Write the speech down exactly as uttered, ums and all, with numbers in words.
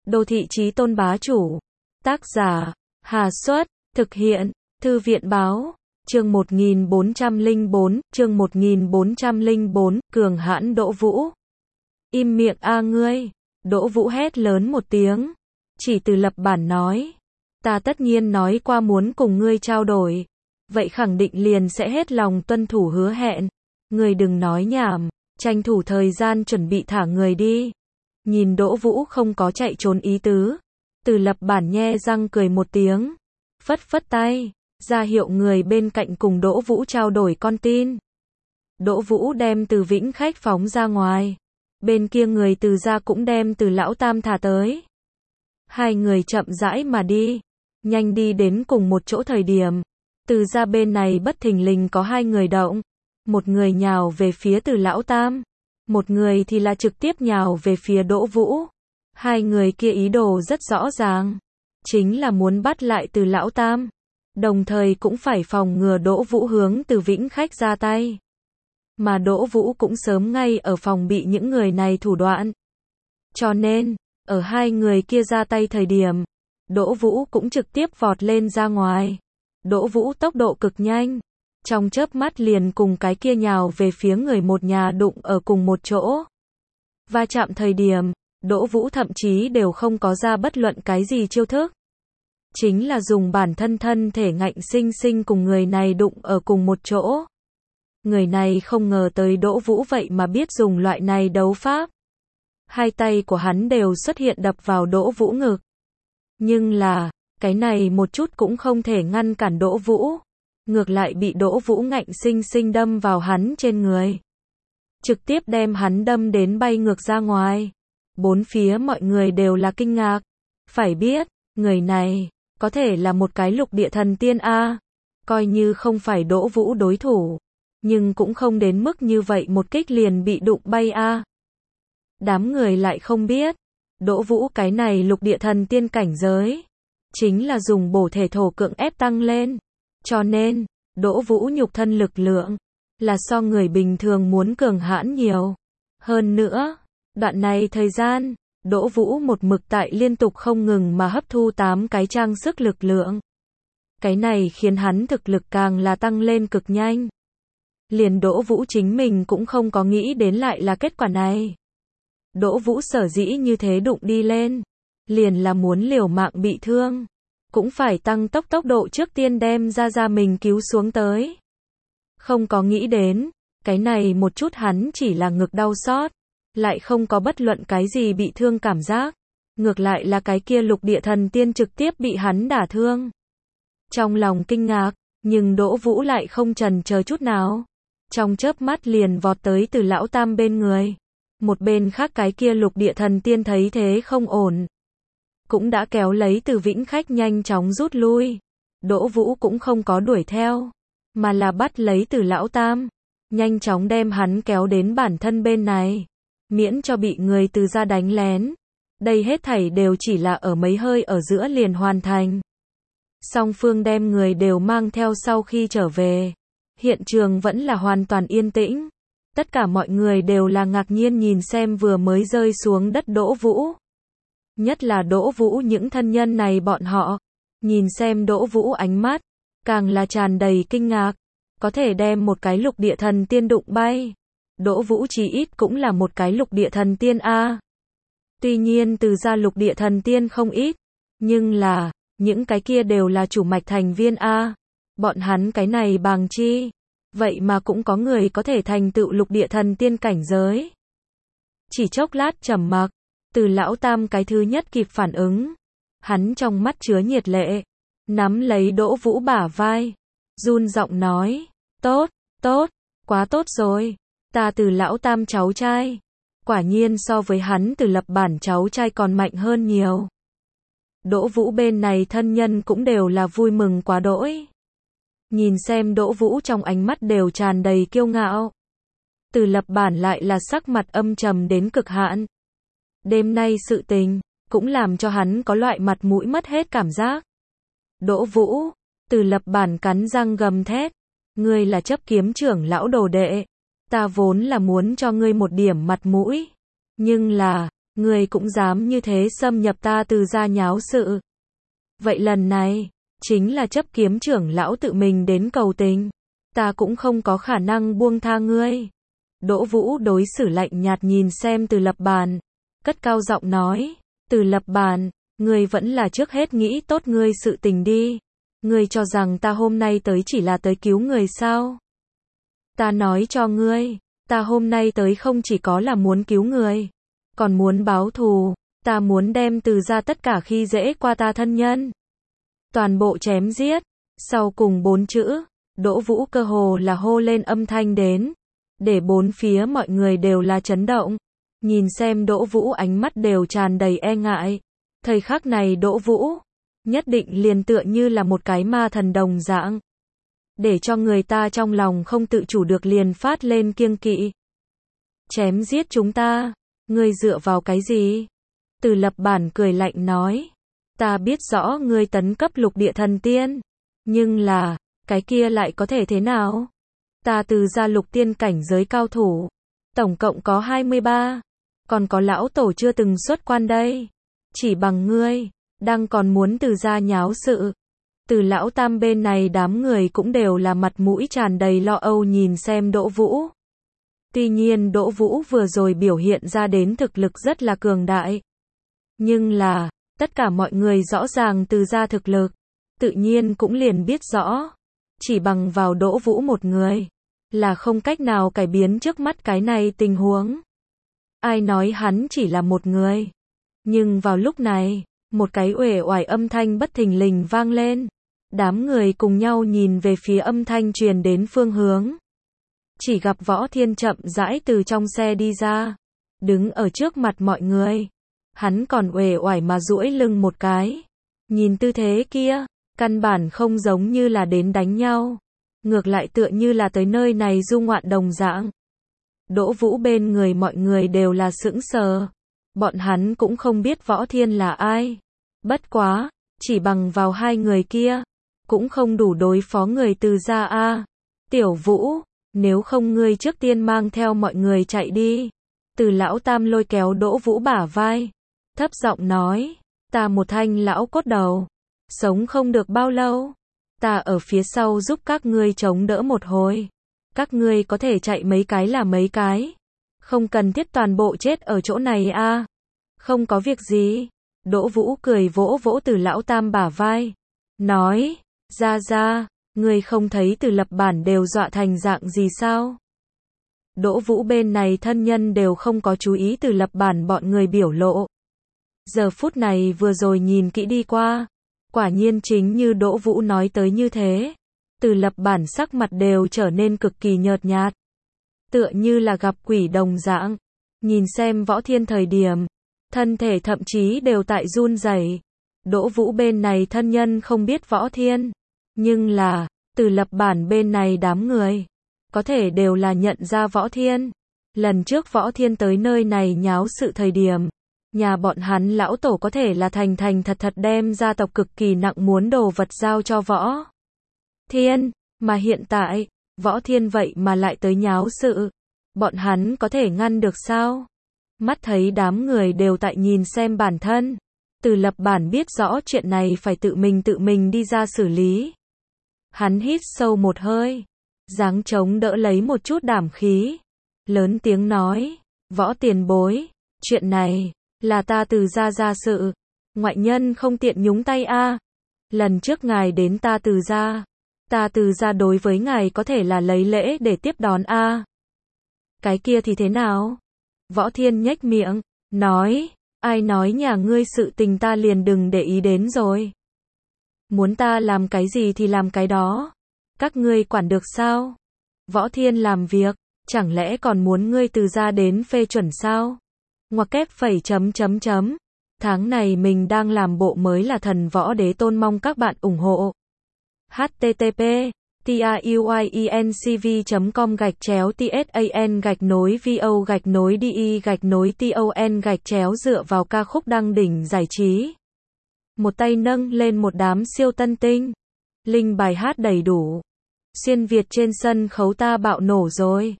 Đô thị chí tôn bá chủ. Tác giả, Hà Xuất, thực hiện, Thư viện báo, chương một nghìn bốn trăm lẻ bốn, chương một nghìn bốn trăm lẻ bốn, cường hãn Đỗ Vũ. Im miệng a ngươi, Đỗ Vũ hét lớn một tiếng, chỉ Từ Lập Bản nói, ta tất nhiên nói qua muốn cùng ngươi trao đổi, vậy khẳng định liền sẽ hết lòng tuân thủ hứa hẹn, ngươi đừng nói nhảm, tranh thủ thời gian chuẩn bị thả người đi. Nhìn Đỗ Vũ không có chạy trốn ý tứ, Từ Lập Bản nhe răng cười một tiếng, phất phất tay, ra hiệu người bên cạnh cùng Đỗ Vũ trao đổi con tin. Đỗ Vũ đem Từ Vĩnh Khách phóng ra ngoài, bên kia người Từ gia cũng đem Từ lão tam thả tới. Hai người chậm rãi mà đi, nhanh đi đến cùng một chỗ thời điểm, Từ gia bên này bất thình lình có hai người động, một người nhào về phía Từ lão tam, một người thì là trực tiếp nhào về phía Đỗ Vũ. Hai người kia ý đồ rất rõ ràng, chính là muốn bắt lại Từ lão tam, đồng thời cũng phải phòng ngừa Đỗ Vũ hướng Từ Vĩnh Khách ra tay. Mà Đỗ Vũ cũng sớm ngay ở phòng bị những người này thủ đoạn. Cho nên, ở hai người kia ra tay thời điểm, Đỗ Vũ cũng trực tiếp vọt lên ra ngoài. Đỗ Vũ tốc độ cực nhanh, trong chớp mắt liền cùng cái kia nhào về phía người một nhà đụng ở cùng một chỗ. Va chạm thời điểm, Đỗ Vũ thậm chí đều không có ra bất luận cái gì chiêu thức. Chính là dùng bản thân thân thể ngạnh sinh sinh cùng người này đụng ở cùng một chỗ. Người này không ngờ tới Đỗ Vũ vậy mà biết dùng loại này đấu pháp. Hai tay của hắn đều xuất hiện đập vào Đỗ Vũ ngực. Nhưng là, cái này một chút cũng không thể ngăn cản Đỗ Vũ. Ngược lại bị Đỗ Vũ ngạnh sinh sinh đâm vào hắn trên người. Trực tiếp đem hắn đâm đến bay ngược ra ngoài. Bốn phía mọi người đều là kinh ngạc. Phải biết, người này, có thể là một cái lục địa thần tiên A. Coi như không phải Đỗ Vũ đối thủ, nhưng cũng không đến mức như vậy một kích liền bị đụng bay A. Đám người lại không biết, Đỗ Vũ cái này lục địa thần tiên cảnh giới, chính là dùng bổ thể thổ cưỡng ép tăng lên. Cho nên, Đỗ Vũ nhục thân lực lượng, là so người bình thường muốn cường hãn nhiều. Hơn nữa, đoạn này thời gian, Đỗ Vũ một mực tại liên tục không ngừng mà hấp thu tám cái trang sức lực lượng. Cái này khiến hắn thực lực càng là tăng lên cực nhanh. Liền Đỗ Vũ chính mình cũng không có nghĩ đến lại là kết quả này. Đỗ Vũ sở dĩ như thế đụng đi lên, liền là muốn liều mạng bị thương, cũng phải tăng tốc tốc độ trước tiên đem ra ra mình cứu xuống tới. Không có nghĩ đến, cái này một chút hắn chỉ là ngực đau xót, lại không có bất luận cái gì bị thương cảm giác. Ngược lại là cái kia lục địa thần tiên trực tiếp bị hắn đả thương. Trong lòng kinh ngạc, nhưng Đỗ Vũ lại không chần chờ chút nào. Trong chớp mắt liền vọt tới Từ lão tam bên người. Một bên khác cái kia lục địa thần tiên thấy thế không ổn, cũng đã kéo lấy Từ Vĩnh Khách nhanh chóng rút lui. Đỗ Vũ cũng không có đuổi theo, mà là bắt lấy Từ lão tam, nhanh chóng đem hắn kéo đến bản thân bên này, miễn cho bị người Từ gia đánh lén. Đây hết thảy đều chỉ là ở mấy hơi ở giữa liền hoàn thành. Song phương đem người đều mang theo sau khi trở về, hiện trường vẫn là hoàn toàn yên tĩnh. Tất cả mọi người đều là ngạc nhiên nhìn xem vừa mới rơi xuống đất Đỗ Vũ. Nhất là Đỗ Vũ những thân nhân này bọn họ, nhìn xem Đỗ Vũ ánh mắt, càng là tràn đầy kinh ngạc, có thể đem một cái lục địa thần tiên đụng bay. Đỗ Vũ chí ít cũng là một cái lục địa thần tiên A. Tuy nhiên Từ gia lục địa thần tiên không ít, nhưng là, những cái kia đều là chủ mạch thành viên A. Bọn hắn cái này bằng chi, vậy mà cũng có người có thể thành tựu lục địa thần tiên cảnh giới. Chỉ chốc lát trầm mặc, Từ lão tam cái thứ nhất kịp phản ứng. Hắn trong mắt chứa nhiệt lệ, nắm lấy Đỗ Vũ bả vai, run giọng nói, tốt, tốt, quá tốt rồi, ta Từ lão tam cháu trai, quả nhiên so với hắn Từ Lập Bản cháu trai còn mạnh hơn nhiều. Đỗ Vũ bên này thân nhân cũng đều là vui mừng quá đỗi. Nhìn xem Đỗ Vũ trong ánh mắt đều tràn đầy kiêu ngạo. Từ Lập Bản lại là sắc mặt âm trầm đến cực hạn. Đêm nay sự tình, cũng làm cho hắn có loại mặt mũi mất hết cảm giác. Đỗ Vũ, Từ Lập Bản cắn răng gầm thét. Ngươi là chấp kiếm trưởng lão đồ đệ. Ta vốn là muốn cho ngươi một điểm mặt mũi. Nhưng là, Ngươi cũng dám như thế xâm nhập ta Từ gia nháo sự. Vậy lần này, chính là chấp kiếm trưởng lão tự mình đến cầu tình. Ta cũng không có khả năng buông tha ngươi. Đỗ Vũ đối xử lạnh nhạt nhìn xem Từ Lập Bàn. Cất cao giọng nói. Từ Lập Bàn, ngươi vẫn là trước hết nghĩ tốt ngươi sự tình đi. Ngươi cho rằng ta hôm nay tới chỉ là tới cứu người sao? Ta nói cho ngươi, ta hôm nay tới không chỉ có là muốn cứu người, còn muốn báo thù, ta muốn đem Từ gia tất cả khi dễ qua ta thân nhân. Toàn bộ chém giết, sau cùng bốn chữ, Đỗ Vũ cơ hồ là hô lên âm thanh đến, để bốn phía mọi người đều là chấn động. Nhìn xem Đỗ Vũ ánh mắt đều tràn đầy e ngại. Thời khắc này Đỗ Vũ, nhất định liền tựa như là một cái ma thần đồng dạng. Để cho người ta trong lòng không tự chủ được liền phát lên kiêng kỵ. Chém giết chúng ta, ngươi dựa vào cái gì? Từ Lập Bản cười lạnh nói. Ta biết rõ ngươi tấn cấp lục địa thần tiên. Nhưng là, cái kia lại có thể thế nào? Ta Từ gia lục tiên cảnh giới cao thủ. Tổng cộng có hai mươi ba. Còn có lão tổ chưa từng xuất quan đây. Chỉ bằng ngươi, đang còn muốn Từ gia nháo sự. Từ lão tam bên này đám người cũng đều là mặt mũi tràn đầy lo âu nhìn xem Đỗ Vũ. Tuy nhiên Đỗ Vũ vừa rồi biểu hiện ra đến thực lực rất là cường đại. Nhưng là, tất cả mọi người rõ ràng Từ gia thực lực, tự nhiên cũng liền biết rõ. Chỉ bằng vào Đỗ Vũ một người, là không cách nào cải biến trước mắt cái này tình huống. Ai nói hắn chỉ là một người. Nhưng vào lúc này, một cái uể oải âm thanh bất thình lình vang lên. Đám người cùng nhau nhìn về phía âm thanh truyền đến phương hướng. Chỉ gặp Võ Thiên chậm rãi từ trong xe đi ra, đứng ở trước mặt mọi người. Hắn còn uể oải mà duỗi lưng một cái. Nhìn tư thế kia, căn bản không giống như là đến đánh nhau. Ngược lại tựa như là tới nơi này du ngoạn đồng dạng. Đỗ Vũ bên người mọi người đều là sững sờ. Bọn hắn cũng không biết Võ Thiên là ai. Bất quá, chỉ bằng vào hai người kia, cũng không đủ đối phó người Từ gia a. Tiểu Vũ, nếu không ngươi trước tiên mang theo mọi người chạy đi. Từ lão tam lôi kéo Đỗ Vũ bả vai, thấp giọng nói, ta một thanh lão cốt đầu, sống không được bao lâu. Ta ở phía sau giúp các ngươi chống đỡ một hồi. Các ngươi có thể chạy mấy cái là mấy cái. Không cần thiết toàn bộ chết ở chỗ này a. Không có việc gì. Đỗ Vũ cười vỗ vỗ Từ lão tam bả vai. Nói, ra ra, ngươi không thấy Từ Lập Bản đều dọa thành dạng gì sao? Đỗ Vũ bên này thân nhân đều không có chú ý Từ Lập Bản bọn người biểu lộ. Giờ phút này vừa rồi nhìn kỹ đi qua. Quả nhiên chính như Đỗ Vũ nói tới như thế. Từ Lập Bản sắc mặt đều trở nên cực kỳ nhợt nhạt. Tựa như là gặp quỷ đồng dạng. Nhìn xem Võ Thiên thời điểm, thân thể thậm chí đều tại run rẩy. Đỗ Vũ bên này thân nhân không biết Võ Thiên. Nhưng là, Từ Lập Bản bên này đám người, có thể đều là nhận ra Võ Thiên. Lần trước Võ Thiên tới nơi này nháo sự thời điểm, nhà bọn hắn lão tổ có thể là thành thành thật thật đem gia tộc cực kỳ nặng muốn đồ vật giao cho Võ Thiên, mà hiện tại, Võ Thiên vậy mà lại tới nháo sự. Bọn hắn có thể ngăn được sao? Mắt thấy đám người đều tại nhìn xem bản thân. Từ Lập Bản biết rõ chuyện này phải tự mình tự mình đi ra xử lý. Hắn hít sâu một hơi, dáng chống đỡ lấy một chút đảm khí. Lớn tiếng nói, Võ tiền bối, chuyện này, là ta Từ gia gia sự. Ngoại nhân không tiện nhúng tay a. Lần trước ngài đến ta Từ gia, ta Từ gia đối với ngài có thể là lấy lễ để tiếp đón a. Cái kia thì thế nào? Võ Thiên nhếch miệng, nói, ai nói nhà ngươi sự tình ta liền đừng để ý đến rồi. Muốn ta làm cái gì thì làm cái đó. Các ngươi quản được sao? Võ Thiên làm việc, chẳng lẽ còn muốn ngươi Từ gia đến phê chuẩn sao? Ngoặc kép phẩy chấm chấm chấm. Tháng này mình đang làm bộ mới là Thần Võ Đế Tôn, mong các bạn ủng hộ. H T T P TIUYENCV chấm com gạch chéo TSAN gạch nối VO gạch nối DE gạch nối TON gạch chéo dựa vào ca khúc đăng đỉnh giải trí. Một tay nâng lên một đám siêu tân tinh. Linh bài hát đầy đủ. Xuyên Việt trên sân khấu ta bạo nổ rồi.